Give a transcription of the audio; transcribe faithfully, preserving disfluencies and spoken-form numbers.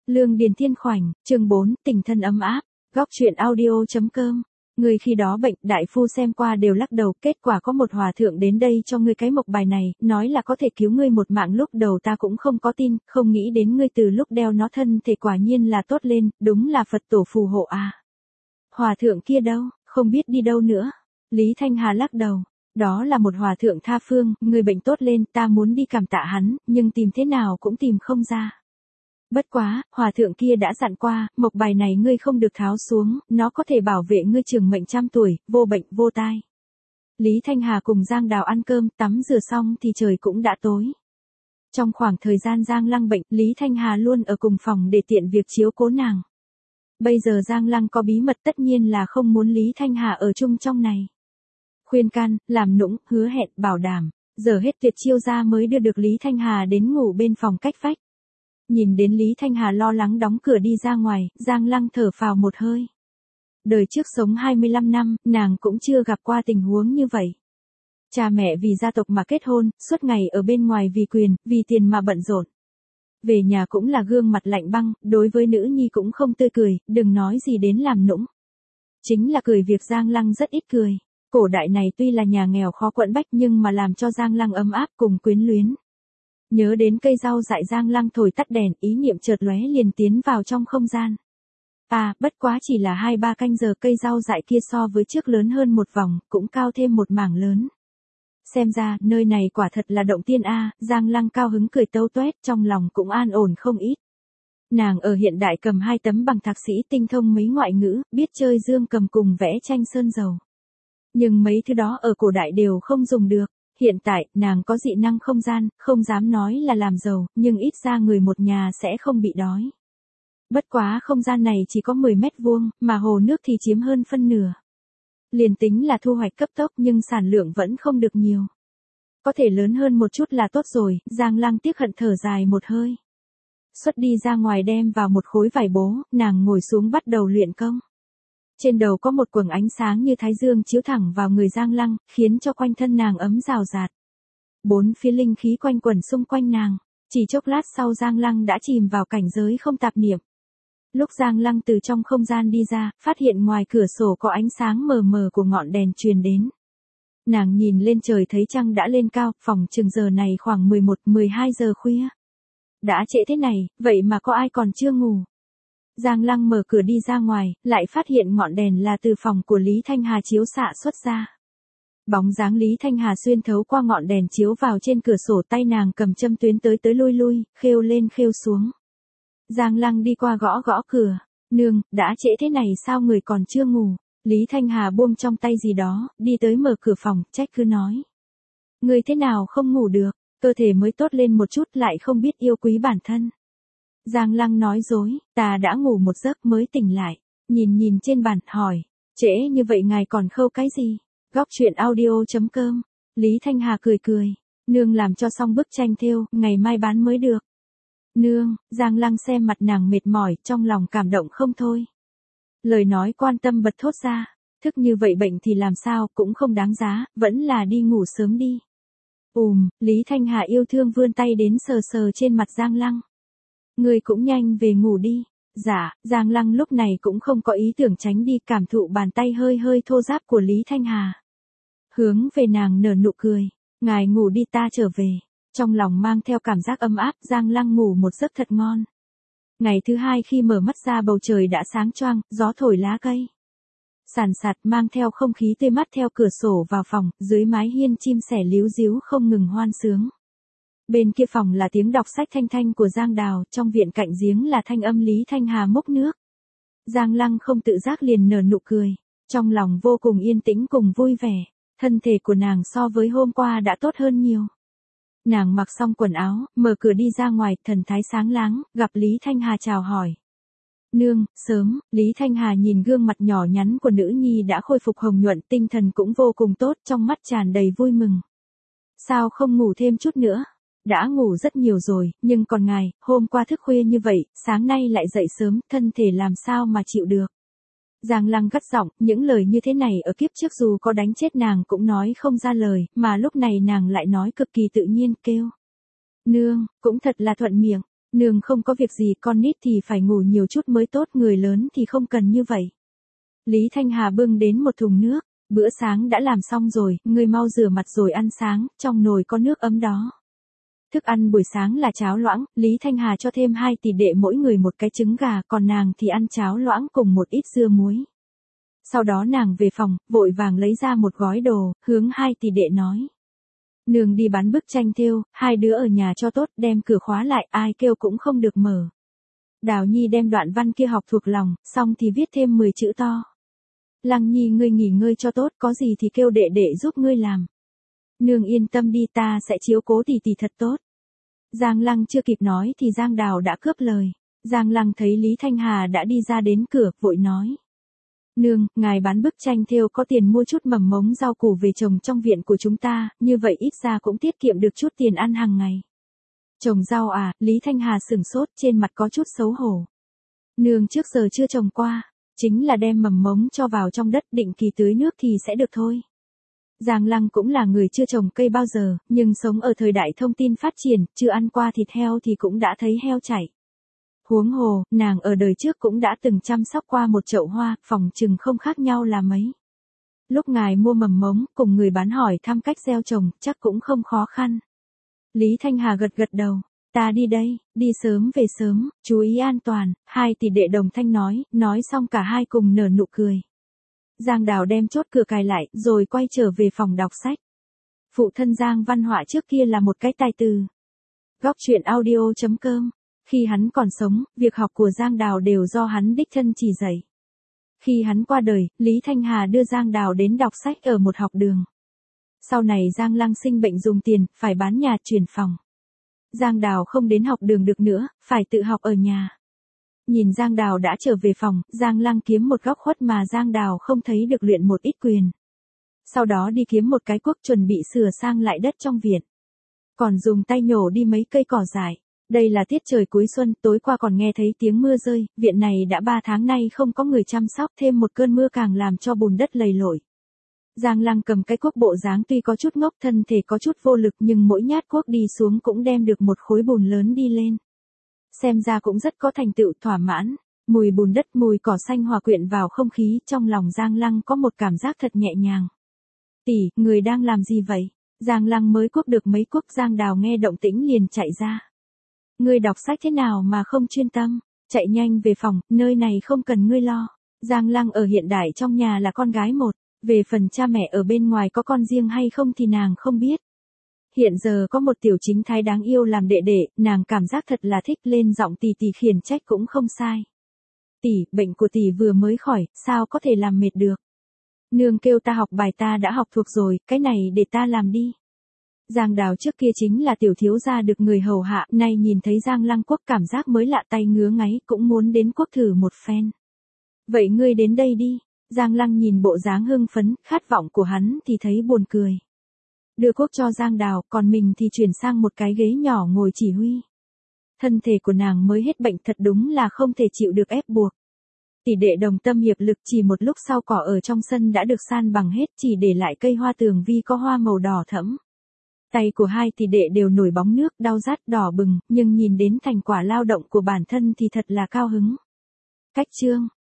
Lương Điền Thiên Khoảnh, chương bốn, tình thân ấm áp, góc truyện audio.com. Người khi đó bệnh, đại phu xem qua đều lắc đầu, kết quả có một hòa thượng đến đây cho ngươi cái mộc bài này, nói là có thể cứu ngươi một mạng, lúc đầu ta cũng không có tin, không nghĩ đến ngươi từ lúc đeo nó thân thể quả nhiên là tốt lên, đúng là Phật tổ phù hộ à. Hòa thượng kia đâu, không biết đi đâu nữa. Lý Thanh Hà lắc đầu. Đó là một hòa thượng tha phương, người bệnh tốt lên, ta muốn đi cảm tạ hắn, nhưng tìm thế nào cũng tìm không ra. Bất quá, hòa thượng kia đã dặn qua, mộc bài này ngươi không được tháo xuống, nó có thể bảo vệ ngươi trường mệnh trăm tuổi, vô bệnh vô tai. Lý Thanh Hà cùng Giang Đào ăn cơm, tắm rửa xong thì trời cũng đã tối. Trong khoảng thời gian Giang Lăng bệnh, Lý Thanh Hà luôn ở cùng phòng để tiện việc chiếu cố nàng. Bây giờ Giang Lăng có bí mật tất nhiên là không muốn Lý Thanh Hà ở chung trong này. Khuyên can, làm nũng, hứa hẹn, bảo đảm, giờ hết tuyệt chiêu ra mới đưa được Lý Thanh Hà đến ngủ bên phòng cách vách. Nhìn đến Lý Thanh Hà lo lắng đóng cửa đi ra ngoài, Giang Lăng thở phào một hơi. Đời trước sống hai mươi lăm năm, nàng cũng chưa gặp qua tình huống như vậy. Cha mẹ vì gia tộc mà kết hôn, suốt ngày ở bên ngoài vì quyền, vì tiền mà bận rộn. Về nhà cũng là gương mặt lạnh băng, đối với nữ nhi cũng không tươi cười, đừng nói gì đến làm nũng. Chính là cười việc Giang Lăng rất ít cười. Cổ đại này tuy là nhà nghèo khó quẫn bách nhưng mà làm cho Giang Lăng ấm áp cùng quyến luyến. Nhớ đến cây rau dại Giang Lăng thổi tắt đèn, ý niệm chợt lóe liền tiến vào trong không gian. À, bất quá chỉ là hai ba canh giờ, cây rau dại kia so với trước lớn hơn một vòng, cũng cao thêm một mảng lớn. Xem ra, nơi này quả thật là động tiên a, Giang Lăng cao hứng cười tâu toét, trong lòng cũng an ổn không ít. Nàng ở hiện đại cầm hai tấm bằng thạc sĩ, tinh thông mấy ngoại ngữ, biết chơi dương cầm cùng vẽ tranh sơn dầu. Nhưng mấy thứ đó ở cổ đại đều không dùng được. Hiện tại, nàng có dị năng không gian, không dám nói là làm giàu, nhưng ít ra người một nhà sẽ không bị đói. Bất quá không gian này chỉ có mười mét vuông, mà hồ nước thì chiếm hơn phân nửa. Liền tính là thu hoạch cấp tốc nhưng sản lượng vẫn không được nhiều. Có thể lớn hơn một chút là tốt rồi, Giang Lăng tiếc hận thở dài một hơi. Xuất đi ra ngoài đem vào một khối vải bố, nàng ngồi xuống bắt đầu luyện công. Trên đầu có một quầng ánh sáng như thái dương chiếu thẳng vào người Giang Lăng, khiến cho quanh thân nàng ấm rào rạt. Bốn phía linh khí quanh quẩn xung quanh nàng, chỉ chốc lát sau Giang Lăng đã chìm vào cảnh giới không tạp niệm. Lúc Giang Lăng từ trong không gian đi ra, phát hiện ngoài cửa sổ có ánh sáng mờ mờ của ngọn đèn truyền đến. Nàng nhìn lên trời thấy trăng đã lên cao, phòng chừng giờ này khoảng mười một, mười hai giờ khuya. Đã trễ thế này, vậy mà có ai còn chưa ngủ? Giang Lăng mở cửa đi ra ngoài, lại phát hiện ngọn đèn là từ phòng của Lý Thanh Hà chiếu xạ xuất ra. Bóng dáng Lý Thanh Hà xuyên thấu qua ngọn đèn chiếu vào trên cửa sổ, tay nàng cầm châm tuyến tới tới lui lui, khêu lên khêu xuống. Giang Lăng đi qua gõ gõ cửa, nương, đã trễ thế này sao người còn chưa ngủ? Lý Thanh Hà buông trong tay gì đó, đi tới mở cửa phòng, trách cứ nói. Người thế nào không ngủ được, cơ thể mới tốt lên một chút lại không biết yêu quý bản thân. Giang Lăng nói dối, ta đã ngủ một giấc mới tỉnh lại, nhìn nhìn trên bàn, hỏi, trễ như vậy ngài còn khâu cái gì? Góc truyện audio.com, Lý Thanh Hà cười cười, nương làm cho xong bức tranh thêu, ngày mai bán mới được. Nương, Giang Lăng xem mặt nàng mệt mỏi, trong lòng cảm động không thôi. Lời nói quan tâm bật thốt ra, thức như vậy bệnh thì làm sao, cũng không đáng giá, vẫn là đi ngủ sớm đi. Ùm, Lý Thanh Hà yêu thương vươn tay đến sờ sờ trên mặt Giang Lăng. Ngươi cũng nhanh về ngủ đi. Dạ, Giang Lăng lúc này cũng không có ý tưởng tránh đi, cảm thụ bàn tay hơi hơi thô ráp của Lý Thanh Hà. Hướng về nàng nở nụ cười, ngài ngủ đi ta trở về. Trong lòng mang theo cảm giác ấm áp, Giang Lăng ngủ một giấc thật ngon. Ngày thứ hai khi mở mắt ra bầu trời đã sáng choang, gió thổi lá cây. Sàn sạt mang theo không khí tươi mát theo cửa sổ vào phòng, dưới mái hiên chim sẻ líu ríu không ngừng hoan sướng. Bên kia phòng là tiếng đọc sách thanh thanh của Giang Đào, trong viện cạnh giếng là thanh âm Lý Thanh Hà múc nước. Giang Lăng không tự giác liền nở nụ cười, trong lòng vô cùng yên tĩnh cùng vui vẻ, thân thể của nàng so với hôm qua đã tốt hơn nhiều. Nàng mặc xong quần áo, mở cửa đi ra ngoài, thần thái sáng láng, gặp Lý Thanh Hà chào hỏi. Nương, sớm, Lý Thanh Hà nhìn gương mặt nhỏ nhắn của nữ nhi đã khôi phục hồng nhuận, tinh thần cũng vô cùng tốt, trong mắt tràn đầy vui mừng. Sao không ngủ thêm chút nữa? Đã ngủ rất nhiều rồi, nhưng còn ngài, hôm qua thức khuya như vậy, sáng nay lại dậy sớm, thân thể làm sao mà chịu được. Giang Lăng gắt giọng, những lời như thế này ở kiếp trước dù có đánh chết nàng cũng nói không ra lời, mà lúc này nàng lại nói cực kỳ tự nhiên, kêu. Nương, cũng thật là thuận miệng, Nương không có việc gì, con nít thì phải ngủ nhiều chút mới tốt, người lớn thì không cần như vậy. Lý Thanh Hà bưng đến một thùng nước, bữa sáng đã làm xong rồi, ngươi mau rửa mặt rồi ăn sáng, trong nồi có nước ấm đó. Thức ăn buổi sáng là cháo loãng, Lý Thanh Hà cho thêm hai tỷ đệ mỗi người một cái trứng gà, còn nàng thì ăn cháo loãng cùng một ít dưa muối. Sau đó nàng về phòng, vội vàng lấy ra một gói đồ, hướng hai tỷ đệ nói. Nương đi bán bức tranh thêu, hai đứa ở nhà cho tốt, đem cửa khóa lại, ai kêu cũng không được mở. Đào Nhi đem đoạn văn kia học thuộc lòng, xong thì viết thêm mười chữ to. Lăng Nhi ngươi nghỉ ngơi cho tốt, có gì thì kêu đệ đệ giúp ngươi làm. Nương yên tâm đi, ta sẽ chiếu cố tỷ tỷ thật tốt. Giang Lăng chưa kịp nói thì Giang Đào đã cướp lời. Giang Lăng thấy Lý Thanh Hà đã đi ra đến cửa, vội nói. Nương, ngài bán bức tranh thêu có tiền mua chút mầm mống rau củ về trồng trong viện của chúng ta, như vậy ít ra cũng tiết kiệm được chút tiền ăn hàng ngày. Trồng rau à, Lý Thanh Hà sửng sốt, trên mặt có chút xấu hổ. Nương trước giờ chưa trồng qua, chính là đem mầm mống cho vào trong đất định kỳ tưới nước thì sẽ được thôi. Giang Lăng cũng là người chưa trồng cây bao giờ, nhưng sống ở thời đại thông tin phát triển, chưa ăn qua thịt heo thì cũng đã thấy heo chảy. Huống hồ, nàng ở đời trước cũng đã từng chăm sóc qua một chậu hoa, phòng chừng không khác nhau là mấy. Lúc ngài mua mầm mống, cùng người bán hỏi thăm cách gieo trồng, chắc cũng không khó khăn. Lý Thanh Hà gật gật đầu, ta đi đây, đi sớm về sớm, chú ý an toàn, hai tỷ đệ đồng thanh nói, nói xong cả hai cùng nở nụ cười. Giang Đào đem chốt cửa cài lại, rồi quay trở về phòng đọc sách. Phụ thân Giang Văn Họa trước kia là một cái tài từ. Góc truyện audio chấm com. Khi hắn còn sống, việc học của Giang Đào đều do hắn đích thân chỉ dạy. Khi hắn qua đời, Lý Thanh Hà đưa Giang Đào đến đọc sách ở một học đường. Sau này Giang Lăng sinh bệnh dùng tiền, phải bán nhà chuyển phòng. Giang Đào không đến học đường được nữa, phải tự học ở nhà. Nhìn Giang Đào đã trở về phòng, Giang Lăng kiếm một góc khuất mà Giang Đào không thấy được luyện một ít quyền. Sau đó đi kiếm một cái cuốc chuẩn bị sửa sang lại đất trong viện. Còn dùng tay nhổ đi mấy cây cỏ dại. Đây là tiết trời cuối xuân, tối qua còn nghe thấy tiếng mưa rơi, viện này đã ba tháng nay không có người chăm sóc, thêm một cơn mưa càng làm cho bùn đất lầy lội. Giang Lăng cầm cái cuốc, bộ dáng tuy có chút ngốc, thân thể có chút vô lực, nhưng mỗi nhát cuốc đi xuống cũng đem được một khối bùn lớn đi lên. Xem ra cũng rất có thành tựu, thỏa mãn. Mùi bùn đất, mùi cỏ xanh hòa quyện vào không khí, trong lòng Giang Lăng có một cảm giác thật nhẹ nhàng. Tỷ, người đang làm gì vậy? Giang Lăng mới cuốc được mấy cuốc, Giang Đào nghe động tĩnh liền chạy ra. Ngươi đọc sách thế nào mà không chuyên tâm, chạy nhanh về phòng, nơi này không cần ngươi lo. Giang Lăng ở hiện đại trong nhà là con gái một, về phần cha mẹ ở bên ngoài có con riêng hay không thì nàng không biết. Hiện giờ có một tiểu chính thái đáng yêu làm đệ đệ, nàng cảm giác thật là thích, lên giọng tỷ tỷ khiển trách cũng không sai. Tỷ, bệnh của tỷ vừa mới khỏi, sao có thể làm mệt được. Nương kêu ta học bài ta đã học thuộc rồi, cái này để ta làm đi. Giang Đào trước kia chính là tiểu thiếu gia được người hầu hạ, nay nhìn thấy Giang Lăng cuốc cảm giác mới lạ, tay ngứa ngáy, cũng muốn đến cuốc thử một phen. Vậy ngươi đến đây đi. Giang Lăng nhìn bộ dáng hưng phấn, khát vọng của hắn thì thấy buồn cười. Đưa cuốc cho Giang Đào, còn mình thì chuyển sang một cái ghế nhỏ ngồi chỉ huy. Thân thể của nàng mới hết bệnh, thật đúng là không thể chịu được ép buộc. Tỷ đệ đồng tâm hiệp lực, chỉ một lúc sau cỏ ở trong sân đã được san bằng hết, chỉ để lại cây hoa tường vi có hoa màu đỏ thẫm. Tay của hai tỷ đệ đều nổi bóng nước, đau rát đỏ bừng, nhưng nhìn đến thành quả lao động của bản thân thì thật là cao hứng. Cách chương